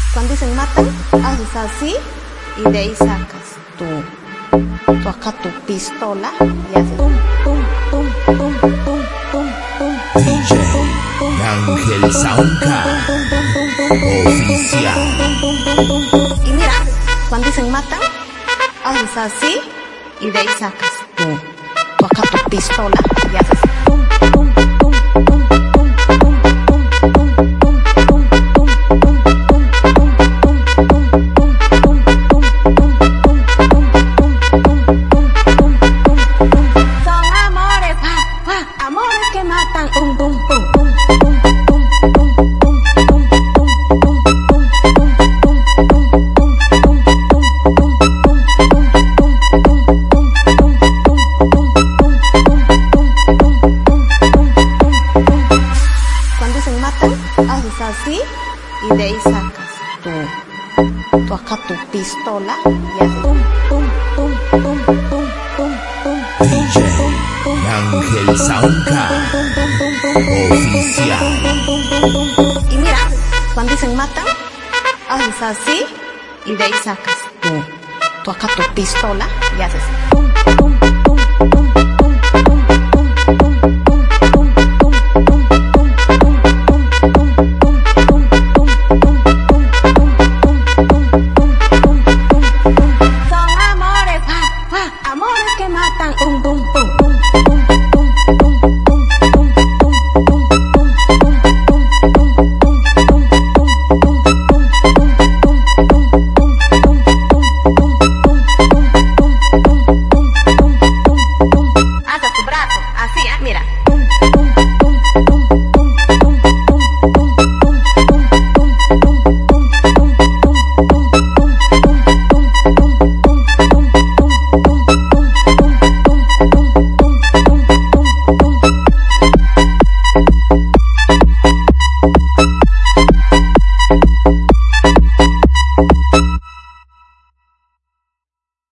Cuando dicen matan, haces así y de ahí sacas tu acá tu pistola y haces pum, pum, pum, pum, pum, pum, pum, DJ Ángel Soundcard oficial. Y mira, cuando dicen matan, haces así y de ahí sacas tu acá tu pistola y haces pum, pum, pum, pum, pum, pum, pum, pum, pum, pum, pum, pum, son amores, amores que matan, pum, pum, pum, pum, pum, pum, pum, pum, pum, pum, cuando dicen matan, haces así y de ahí sacas tu acá tu pistola y haces pum, pum, pum, pum, pum, pum, pum, DJ Ángel Soundcard oficial. y mira, cuando dicen matan, haces así y de ahí sacas tu acá tu pistola y haces pum, pum, pum, pum.